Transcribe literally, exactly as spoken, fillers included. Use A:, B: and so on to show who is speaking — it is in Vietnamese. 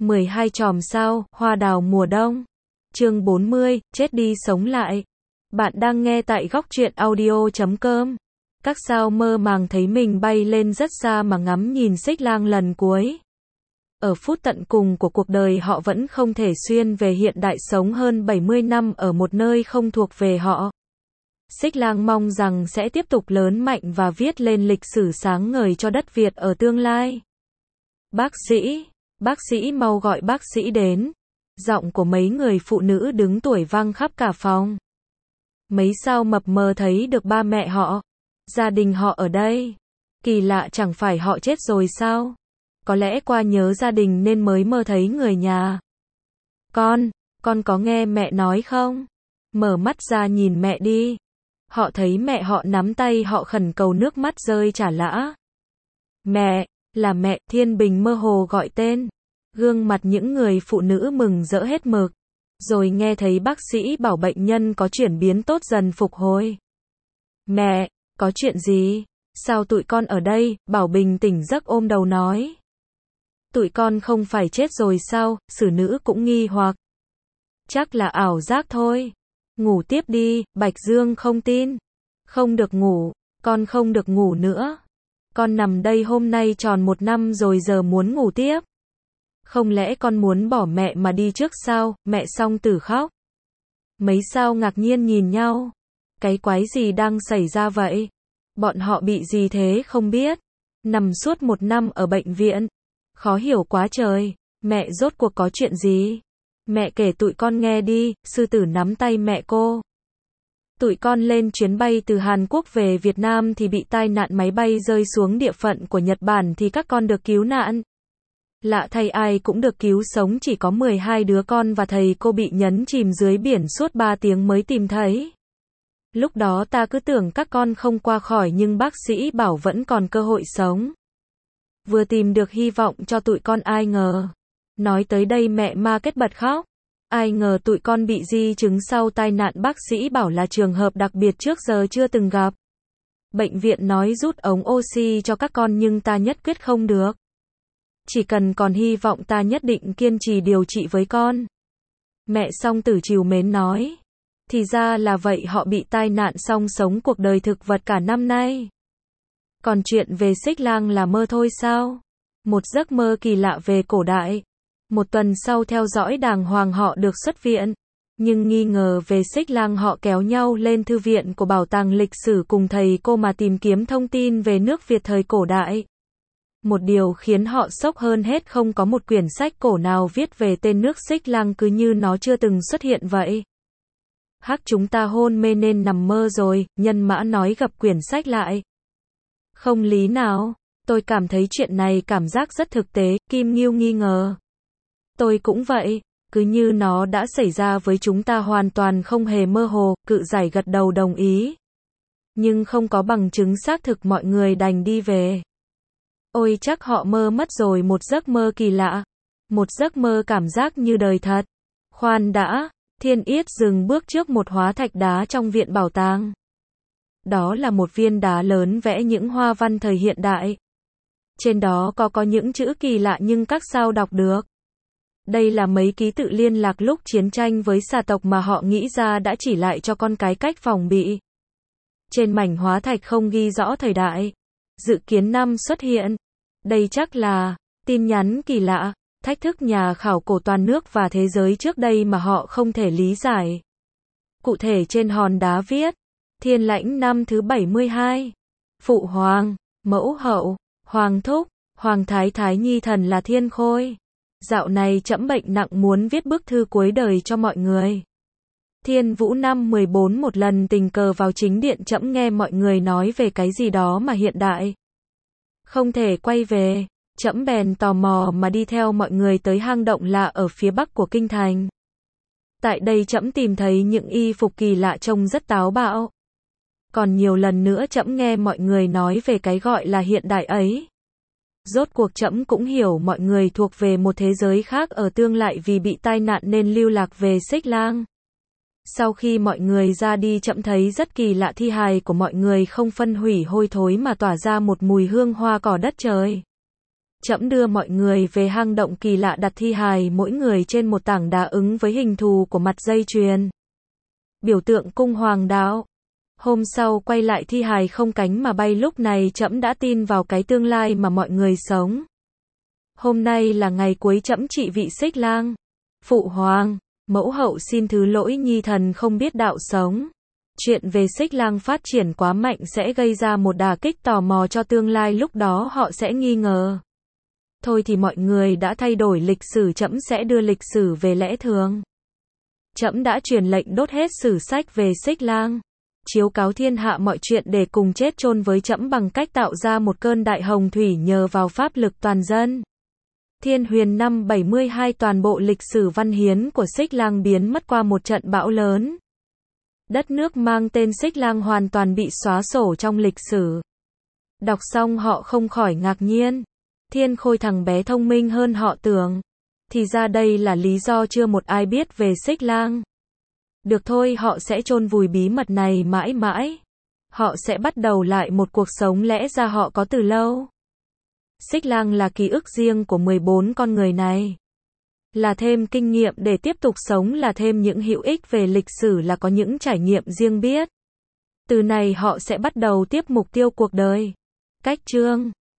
A: mười hai chòm sao, hoa đào mùa đông. Chương bốn mươi, chết đi sống lại. Bạn đang nghe tại góc truyện audio chấm com. Các sao mơ màng thấy mình bay lên rất xa mà ngắm nhìn Xích Lang lần cuối. Ở phút tận cùng của cuộc đời họ vẫn không thể xuyên về hiện đại sống hơn bảy mươi năm ở một nơi không thuộc về họ. Xích Lang mong rằng sẽ tiếp tục lớn mạnh và viết lên lịch sử sáng ngời cho đất Việt ở tương lai. Bác sĩ, bác sĩ mau gọi bác sĩ đến. Giọng của mấy người phụ nữ đứng tuổi vang khắp cả phòng. Mấy sao mập mờ thấy được ba mẹ họ. Gia đình họ ở đây. Kỳ lạ, chẳng phải họ chết rồi sao? Có lẽ qua nhớ gia đình nên mới mơ thấy người nhà. Con, con có nghe mẹ nói không? Mở mắt ra nhìn mẹ đi. Họ thấy mẹ họ nắm tay họ khẩn cầu, nước mắt rơi chả lã. Mẹ, là mẹ. Thiên Bình mơ hồ gọi tên. Gương mặt những người phụ nữ mừng rỡ hết mực. Rồi nghe thấy bác sĩ bảo bệnh nhân có chuyển biến tốt, dần phục hồi. Mẹ, có chuyện gì? Sao tụi con ở đây? Bảo bình tỉnh giấc ôm đầu nói. Tụi con không phải chết rồi sao? Xử nữ cũng nghi hoặc. Chắc là ảo giác thôi. Ngủ tiếp đi. Bạch Dương không tin. Không được ngủ. Con không được ngủ nữa. Con nằm đây hôm nay tròn một năm rồi, giờ muốn ngủ tiếp. Không lẽ con muốn bỏ mẹ mà đi trước sao? Mẹ Song Tử khóc. Mấy sao ngạc nhiên nhìn nhau. Cái quái gì đang xảy ra vậy? Bọn họ bị gì thế không biết. Nằm suốt một năm ở bệnh viện. Khó hiểu quá trời. Mẹ rốt cuộc có chuyện gì? Mẹ kể tụi con nghe đi. Sư Tử nắm tay mẹ cô. Tụi con lên chuyến bay từ Hàn Quốc về Việt Nam thì bị tai nạn máy bay rơi xuống địa phận của Nhật Bản, thì các con được cứu nạn. Lạ thay ai cũng được cứu sống, chỉ có mười hai đứa con và thầy cô bị nhấn chìm dưới biển suốt ba tiếng mới tìm thấy. Lúc đó ta cứ tưởng các con không qua khỏi, nhưng bác sĩ bảo vẫn còn cơ hội sống. Vừa tìm được hy vọng cho tụi con, ai ngờ. Nói tới đây mẹ ma kết bật khóc. Ai ngờ tụi con bị di chứng sau tai nạn, bác sĩ bảo là trường hợp đặc biệt trước giờ chưa từng gặp. Bệnh viện nói rút ống oxy cho các con nhưng ta nhất quyết không được. Chỉ cần còn hy vọng ta nhất định kiên trì điều trị với con. Mẹ Song Tử trìu mến nói. Thì ra là vậy, họ bị tai nạn xong sống cuộc đời thực vật cả năm nay. Còn chuyện về Xích Lang là mơ thôi sao? Một giấc mơ kỳ lạ về cổ đại. Một tuần sau theo dõi đàng hoàng họ được xuất viện. Nhưng nghi ngờ về Xích Lang, họ kéo nhau lên thư viện của Bảo tàng Lịch sử cùng thầy cô mà tìm kiếm thông tin về nước Việt thời cổ đại. Một điều khiến họ sốc hơn hết, không có một quyển sách cổ nào viết về tên nước Xích Lang, cứ như nó chưa từng xuất hiện vậy. Hắc, chúng ta hôn mê nên nằm mơ rồi, Nhân Mã nói gập quyển sách lại. Không lý nào, tôi cảm thấy chuyện này cảm giác rất thực tế, Kim Nghiêu nghi ngờ. Tôi cũng vậy, cứ như nó đã xảy ra với chúng ta, hoàn toàn không hề mơ hồ. Cự Giải gật đầu đồng ý. Nhưng không có bằng chứng xác thực, mọi người đành đi về. Ôi chắc họ mơ mất rồi, một giấc mơ kỳ lạ. Một giấc mơ cảm giác như đời thật. Khoan đã, Thiên Yết dừng bước trước một hóa thạch đá trong viện bảo tàng. Đó là một viên đá lớn vẽ những hoa văn thời hiện đại. Trên đó có có những chữ kỳ lạ nhưng các sao đọc được. Đây là mấy ký tự liên lạc lúc chiến tranh với xà tộc mà họ nghĩ ra đã chỉ lại cho con cái cách phòng bị. Trên mảnh hóa thạch không ghi rõ thời đại. Dự kiến năm xuất hiện. Đây chắc là tin nhắn kỳ lạ, thách thức nhà khảo cổ toàn nước và thế giới trước đây mà họ không thể lý giải. Cụ thể trên hòn đá viết, Thiên Lãnh năm thứ bảy mươi hai. Phụ Hoàng, Mẫu Hậu, Hoàng Thúc, Hoàng Thái Thái Nhi Thần là Thiên Khôi. Dạo này trẫm bệnh nặng, muốn viết bức thư cuối đời cho mọi người. Thiên Vũ năm mười bốn, một lần tình cờ vào chính điện trẫm nghe mọi người nói về cái gì đó mà hiện đại. Không thể quay về, trẫm bèn tò mò mà đi theo mọi người tới hang động lạ ở phía bắc của kinh thành. Tại đây trẫm tìm thấy những y phục kỳ lạ trông rất táo bạo. Còn nhiều lần nữa trẫm nghe mọi người nói về cái gọi là hiện đại ấy. Rốt cuộc trẫm cũng hiểu mọi người thuộc về một thế giới khác ở tương lai, vì bị tai nạn nên lưu lạc về Xích Lang. Sau khi mọi người ra đi, trẫm thấy rất kỳ lạ, thi hài của mọi người không phân hủy hôi thối mà tỏa ra một mùi hương hoa cỏ đất trời. Trẫm đưa mọi người về hang động kỳ lạ, đặt thi hài mỗi người trên một tảng đá ứng với hình thù của mặt dây chuyền. Biểu tượng cung hoàng đạo. Hôm sau quay lại thi hài không cánh mà bay, lúc này trẫm đã tin vào cái tương lai mà mọi người sống. Hôm nay là ngày cuối trẫm trị vị Xích Lang. Phụ hoàng, mẫu hậu xin thứ lỗi, nhi thần không biết đạo sống. Chuyện về Xích Lang phát triển quá mạnh sẽ gây ra một đả kích tò mò cho tương lai, lúc đó họ sẽ nghi ngờ. Thôi thì mọi người đã thay đổi lịch sử, trẫm sẽ đưa lịch sử về lẽ thường. Trẫm đã truyền lệnh đốt hết sử sách về Xích Lang, chiếu cáo thiên hạ mọi chuyện để cùng chết chôn với trẫm bằng cách tạo ra một cơn đại hồng thủy nhờ vào pháp lực toàn dân. Thiên Huyền năm bảy mươi hai, toàn bộ lịch sử văn hiến của Xích Lang biến mất qua một trận bão lớn. Đất nước mang tên Xích Lang hoàn toàn bị xóa sổ trong lịch sử. Đọc xong họ không khỏi ngạc nhiên. Thiên Khôi thằng bé thông minh hơn họ tưởng. Thì ra đây là lý do chưa một ai biết về Xích Lang. Được thôi, họ sẽ chôn vùi bí mật này mãi mãi. Họ sẽ bắt đầu lại một cuộc sống lẽ ra họ có từ lâu. Xích Lang là ký ức riêng của mười bốn con người này. Là thêm kinh nghiệm để tiếp tục sống, là thêm những hữu ích về lịch sử, là có những trải nghiệm riêng biết. Từ này họ sẽ bắt đầu tiếp mục tiêu cuộc đời. Cách chương